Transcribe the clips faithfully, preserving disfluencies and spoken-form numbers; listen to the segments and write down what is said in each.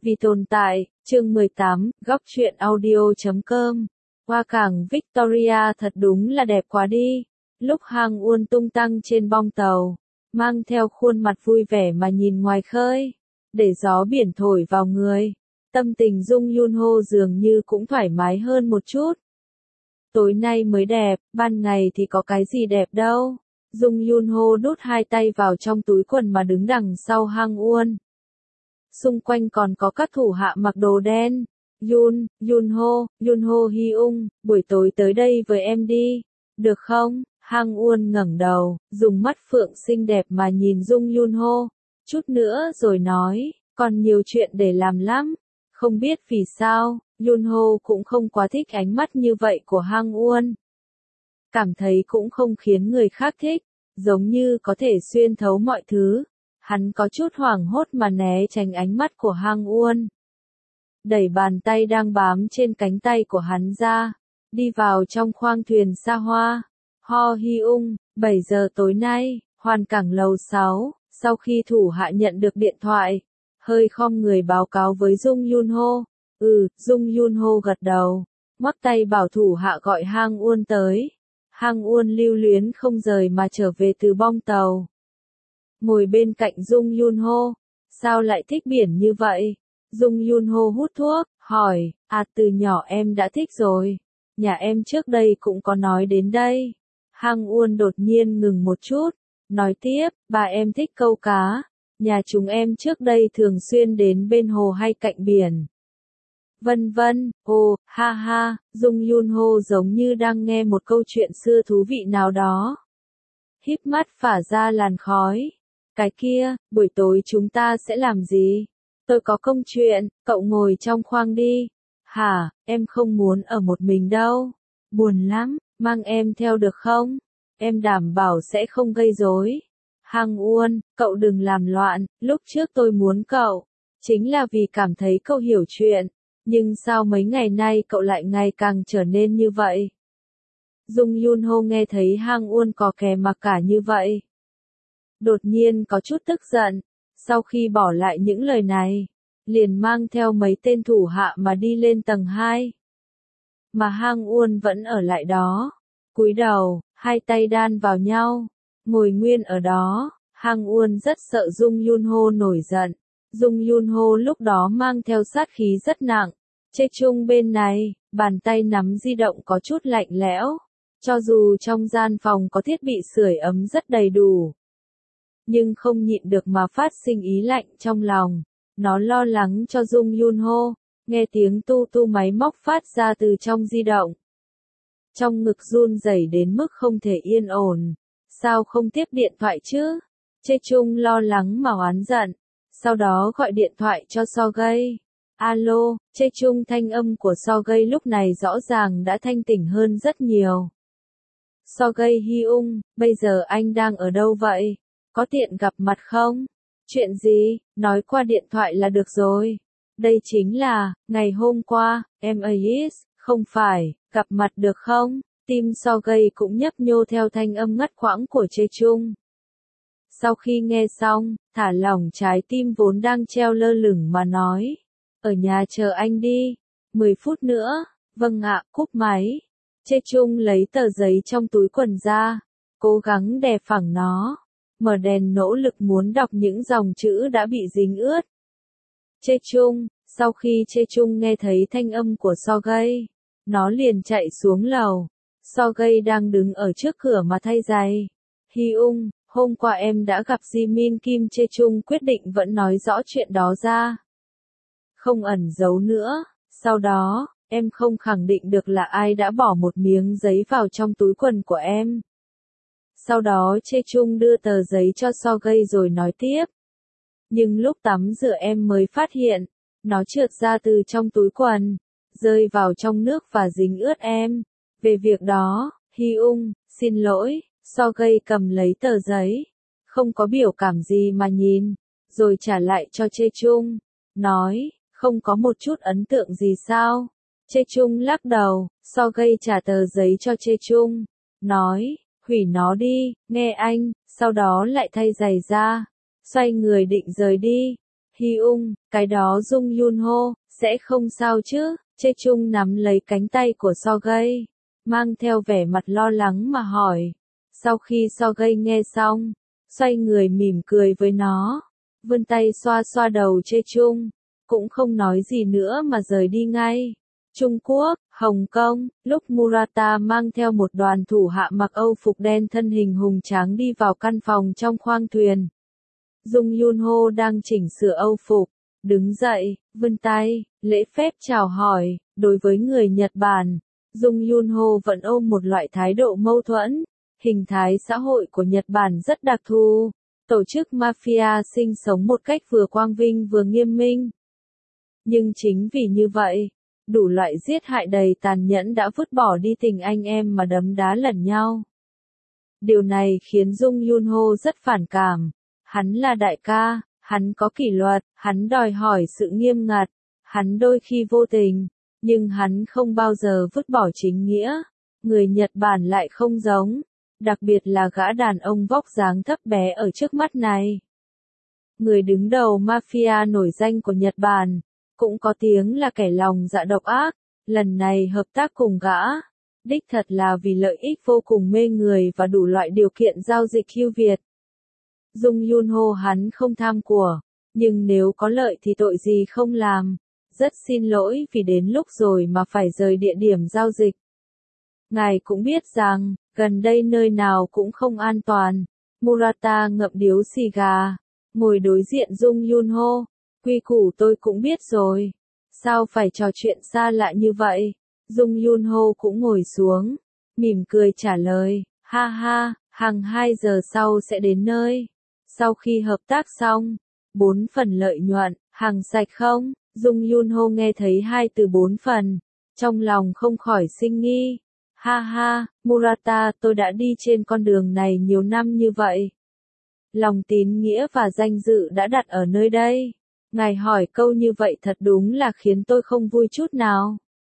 Vì tồn tại, chương mười tám, góc truyện audio chấm com. Hoa cảng Victoria thật đúng là đẹp quá đi. Lúc Hang Uôn tung tăng trên bong tàu, mang theo khuôn mặt vui vẻ mà nhìn ngoài khơi, để gió biển thổi vào người, tâm tình Dung Yunho dường như cũng thoải mái hơn một chút. Tối nay mới đẹp, ban ngày thì có cái gì đẹp đâu. Dung Yunho đút hai tay vào trong túi quần mà đứng đằng sau Hang Uôn. Xung quanh còn có các thủ hạ mặc đồ đen. Yun, Yunho, Yunho Hyung, buổi tối tới đây với em đi, được không? Hang Uôn ngẩng đầu, dùng mắt phượng xinh đẹp mà nhìn Dung Yunho, chút nữa rồi nói, còn nhiều chuyện để làm lắm. Không biết vì sao, Yunho cũng không quá thích ánh mắt như vậy của Hang Uôn. Cảm thấy cũng không khiến người khác thích, giống như có thể xuyên thấu mọi thứ. Hắn có chút hoảng hốt mà né tránh ánh mắt của Hang Uôn. Đẩy bàn tay đang bám trên cánh tay của hắn ra, đi vào trong khoang thuyền xa hoa. Ho Hyung, bảy giờ tối nay, Hoàn Cảng lầu sáu, sau khi thủ hạ nhận được điện thoại, hơi khom người báo cáo với Dung Yunho. Ừ, Dung Yunho gật đầu, ngoắc tay bảo thủ hạ gọi Hang Uôn tới. Hang Uôn lưu luyến không rời mà trở về từ bong tàu. Ngồi bên cạnh Dung Yunho, sao lại thích biển như vậy? Dung Yunho hút thuốc, hỏi, à từ nhỏ em đã thích rồi, nhà em trước đây cũng có nói đến đây. Hang Uôn đột nhiên ngừng một chút, nói tiếp, bà em thích câu cá, nhà chúng em trước đây thường xuyên đến bên hồ hay cạnh biển. Vân vân, ồ, ha ha, Dung Yunho giống như đang nghe một câu chuyện xưa thú vị nào đó. Híp mắt phả ra làn khói. Cái kia, buổi tối chúng ta sẽ làm gì? Tôi có công chuyện, cậu ngồi trong khoang đi. Hả, em không muốn ở một mình đâu. Buồn lắm, mang em theo được không? Em đảm bảo sẽ không gây rối. Hang Uôn, cậu đừng làm loạn, lúc trước tôi muốn cậu, chính là vì cảm thấy cậu hiểu chuyện. Nhưng sao mấy ngày nay cậu lại ngày càng trở nên như vậy? Dung Yunho nghe thấy Hang Uôn có kè mặc cả như vậy, đột nhiên có chút tức giận. Sau khi bỏ lại những lời này, liền mang theo mấy tên thủ hạ mà đi lên tầng hai. Mà Hang Uôn vẫn ở lại đó, cúi đầu, hai tay đan vào nhau, ngồi nguyên ở đó. Hang Uôn rất sợ Dung Yunho nổi giận. Dung Yunho lúc đó mang theo sát khí rất nặng. Chê chung bên này, bàn tay nắm di động có chút lạnh lẽo. Cho dù trong gian phòng có thiết bị sưởi ấm rất đầy đủ, nhưng không nhịn được mà phát sinh ý lạnh trong lòng. Nó lo lắng cho Dung Yunho, nghe tiếng tu tu máy móc phát ra từ trong di động. Trong ngực run rẩy đến mức không thể yên ổn. Sao không tiếp điện thoại chứ? Chê chung lo lắng mà oán giận. Sau đó gọi điện thoại cho Sogay. Alo, Chê chung thanh âm của Sogay lúc này rõ ràng đã thanh tỉnh hơn rất nhiều. Sogay Hyung, bây giờ anh đang ở đâu vậy? Có tiện gặp mặt không? Chuyện gì? Nói qua điện thoại là được rồi. Đây chính là, ngày hôm qua, em ấy, không phải, gặp mặt được không? Tim Sogay cũng nhấp nhô theo thanh âm ngắt quãng của Chê chung. Sau khi nghe xong, thả lỏng trái tim vốn đang treo lơ lửng mà nói. Ở nhà chờ anh đi. mười phút nữa. Vâng ạ, cúp máy. Chê chung lấy tờ giấy trong túi quần ra, cố gắng đè phẳng nó. Mở đèn nỗ lực muốn đọc những dòng chữ đã bị dính ướt. Chê chung, sau khi Chê chung nghe thấy thanh âm của Sogay, nó liền chạy xuống lầu. Sogay đang đứng ở trước cửa mà thay giày. Hyung, hôm qua em đã gặp Jimin Kim. Chê chung quyết định vẫn nói rõ chuyện đó ra, không ẩn giấu nữa. Sau đó, em không khẳng định được là ai đã bỏ một miếng giấy vào trong túi quần của em. Sau đó Chê chung đưa tờ giấy cho Sogay rồi nói tiếp. Nhưng lúc tắm rửa em mới phát hiện, nó trượt ra từ trong túi quần, rơi vào trong nước và dính ướt em. Về việc đó, Hyung, xin lỗi. Sogay cầm lấy tờ giấy, không có biểu cảm gì mà nhìn, rồi trả lại cho Chê chung, nói, không có một chút ấn tượng gì sao? Chê chung lắc đầu. Sogay trả tờ giấy cho Chê chung, nói, hủy nó đi, nghe anh. Sau đó lại thay giày ra, xoay người định rời đi. Hyung, cái đó Jung Yun Ho, sẽ không sao chứ? Chê Chung nắm lấy cánh tay của So Gay, mang theo vẻ mặt lo lắng mà hỏi. Sau khi So Gay nghe xong, xoay người mỉm cười với nó, vươn tay xoa xoa đầu Chê Chung, cũng không nói gì nữa mà rời đi ngay. Trung Quốc, Hồng Kông, lúc Murata mang theo một đoàn thủ hạ mặc Âu phục đen thân hình hùng tráng đi vào căn phòng trong khoang thuyền. Jung Yun Ho đang chỉnh sửa Âu phục, đứng dậy, vươn tay, lễ phép chào hỏi. Đối với người Nhật Bản, Jung Yun Ho vẫn ôm một loại thái độ mâu thuẫn. Hình thái xã hội của Nhật Bản rất đặc thù, tổ chức mafia sinh sống một cách vừa quang vinh vừa nghiêm minh. Nhưng chính vì như vậy, đủ loại giết hại đầy tàn nhẫn đã vứt bỏ đi tình anh em mà đấm đá lẫn nhau. Điều này khiến Jung Yun Ho rất phản cảm. Hắn là đại ca, hắn có kỷ luật, hắn đòi hỏi sự nghiêm ngặt, hắn đôi khi vô tình, nhưng hắn không bao giờ vứt bỏ chính nghĩa. Người Nhật Bản lại không giống, đặc biệt là gã đàn ông vóc dáng thấp bé ở trước mắt này. Người đứng đầu mafia nổi danh của Nhật Bản, cũng có tiếng là kẻ lòng dạ độc ác, lần này hợp tác cùng gã, đích thật là vì lợi ích vô cùng mê người và đủ loại điều kiện giao dịch ưu việt. Jung Yun Ho hắn không tham của, nhưng nếu có lợi thì tội gì không làm. Rất xin lỗi vì đến lúc rồi mà phải rời địa điểm giao dịch. Ngài cũng biết rằng, gần đây nơi nào cũng không an toàn. Murata ngậm điếu xì gà, ngồi đối diện Jung Yun Ho. Quy củ tôi cũng biết rồi. Sao phải trò chuyện xa lạ như vậy? Jung Yun Ho cũng ngồi xuống, mỉm cười trả lời, ha ha, hàng hai giờ sau sẽ đến nơi. Sau khi hợp tác xong, bốn phần lợi nhuận, hàng sạch không? Jung Yun Ho nghe thấy hai từ bốn phần, trong lòng không khỏi sinh nghi. Ha ha, Murata, tôi đã đi trên con đường này nhiều năm như vậy. Lòng tín nghĩa và danh dự đã đặt ở nơi đây. Ngài hỏi câu như vậy thật đúng là khiến tôi không vui chút nào.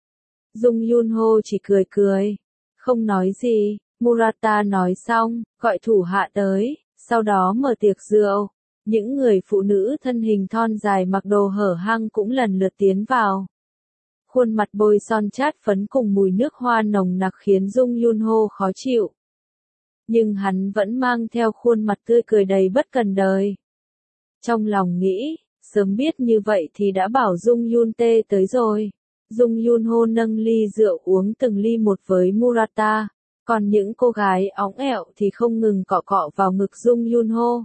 Jung Yun Ho chỉ cười cười, không nói gì. Murata nói xong, gọi thủ hạ tới, sau đó mở tiệc rượu. Những người phụ nữ thân hình thon dài mặc đồ hở hang cũng lần lượt tiến vào. Khuôn mặt bôi son chát phấn cùng mùi nước hoa nồng nặc khiến Jung Yun Ho khó chịu. Nhưng hắn vẫn mang theo khuôn mặt tươi cười đầy bất cần đời. Trong lòng nghĩ, sớm biết như vậy thì đã bảo Jung Yun Tae tới rồi. Jung Yun Ho nâng ly rượu uống từng ly một với Murata, còn những cô gái óng ẹo thì không ngừng cọ cọ vào ngực Jung Yun Ho.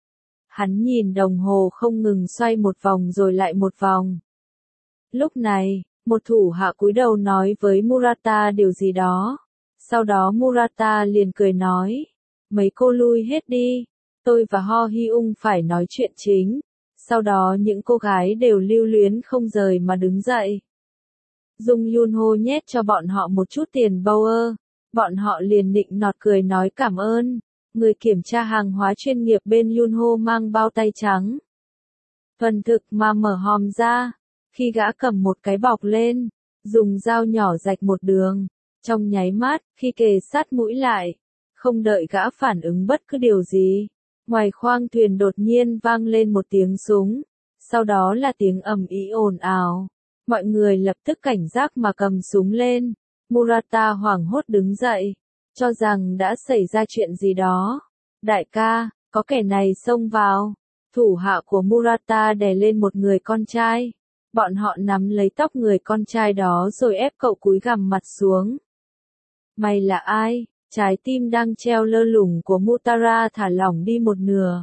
Hắn nhìn đồng hồ không ngừng xoay một vòng rồi lại một vòng. Lúc này, một thủ hạ cúi đầu nói với Murata điều gì đó. Sau đó Murata liền cười nói, mấy cô lui hết đi, tôi và Ho Hyung phải nói chuyện chính. Sau đó những cô gái đều lưu luyến không rời mà đứng dậy. Jung Yun Ho nhét cho bọn họ một chút tiền bâu ơ, bọn họ liền nịnh nọt cười nói cảm ơn. Người kiểm tra hàng hóa chuyên nghiệp bên Yun Ho mang bao tay trắng. Thuần thực mà mở hòm ra, khi gã cầm một cái bọc lên, dùng dao nhỏ rạch một đường, trong nháy mắt, khi kề sát mũi lại, không đợi gã phản ứng bất cứ điều gì, ngoài khoang thuyền đột nhiên vang lên một tiếng súng, sau đó là tiếng ầm ĩ ồn ào, mọi người lập tức cảnh giác mà cầm súng lên. Murata hoảng hốt đứng dậy, cho rằng đã xảy ra chuyện gì đó. Đại ca, có kẻ này xông vào. Thủ hạ của Murata đè lên một người con trai. Bọn họ nắm lấy tóc người con trai đó rồi ép cậu cúi gằm mặt xuống. Mày là ai? Trái tim đang treo lơ lửng của Mutara thả lỏng đi một nửa.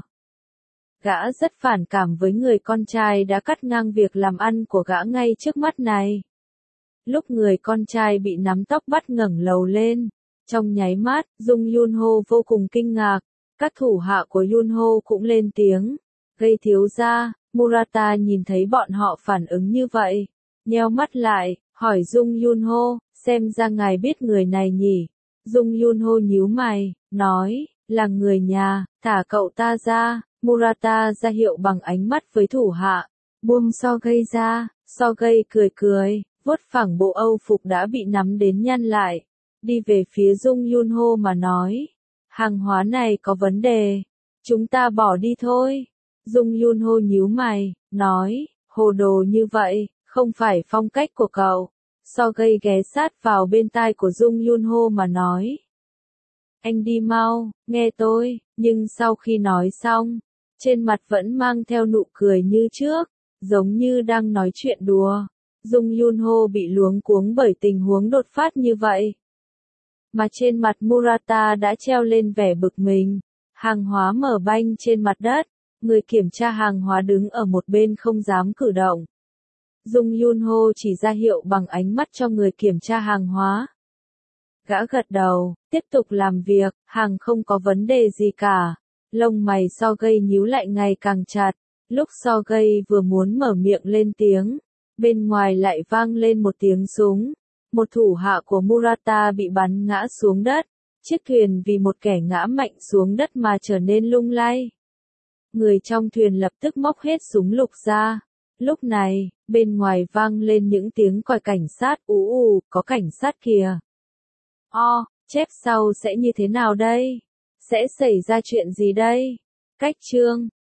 Gã rất phản cảm với người con trai đã cắt ngang việc làm ăn của gã ngay trước mắt này. Lúc người con trai bị nắm tóc bắt ngẩng đầu lên, trong nháy mắt, Jung Yun Ho vô cùng kinh ngạc, các thủ hạ của Yun Ho cũng lên tiếng, gây thiếu gia. Murata nhìn thấy bọn họ phản ứng như vậy, nheo mắt lại, hỏi Jung Yun Ho, xem ra ngài biết người này nhỉ? Jung Yun Ho nhíu mày, nói, là người nhà, thả cậu ta ra. Murata ra hiệu bằng ánh mắt với thủ hạ, buông So Gay ra. So Gay cười cười, vuốt phẳng bộ Âu phục đã bị nắm đến nhăn lại, đi về phía Jung Yun Ho mà nói, hàng hóa này có vấn đề, chúng ta bỏ đi thôi. Jung Yun Ho nhíu mày, nói, hồ đồ như vậy, không phải phong cách của cậu. Sogei ghé sát vào bên tai của Dung Yunho mà nói. Anh đi mau, nghe tôi, nhưng sau khi nói xong, trên mặt vẫn mang theo nụ cười như trước, giống như đang nói chuyện đùa. Dung Yunho bị luống cuống bởi tình huống đột phát như vậy. Mà trên mặt Murata đã treo lên vẻ bực mình. Hàng hóa mở banh trên mặt đất, người kiểm tra hàng hóa đứng ở một bên không dám cử động. Dung Yunho chỉ ra hiệu bằng ánh mắt cho người kiểm tra hàng hóa. Gã gật đầu, tiếp tục làm việc, hàng không có vấn đề gì cả. Lông mày Sogei nhíu lại ngày càng chặt. Lúc Sogei vừa muốn mở miệng lên tiếng, bên ngoài lại vang lên một tiếng súng. Một thủ hạ của Murata bị bắn ngã xuống đất. Chiếc thuyền vì một kẻ ngã mạnh xuống đất mà trở nên lung lay. Người trong thuyền lập tức móc hết súng lục ra. Lúc này, bên ngoài vang lên những tiếng còi cảnh sát. Ú ù, có cảnh sát kìa. O, chép sau sẽ như thế nào đây? Sẽ xảy ra chuyện gì đây? Cách chương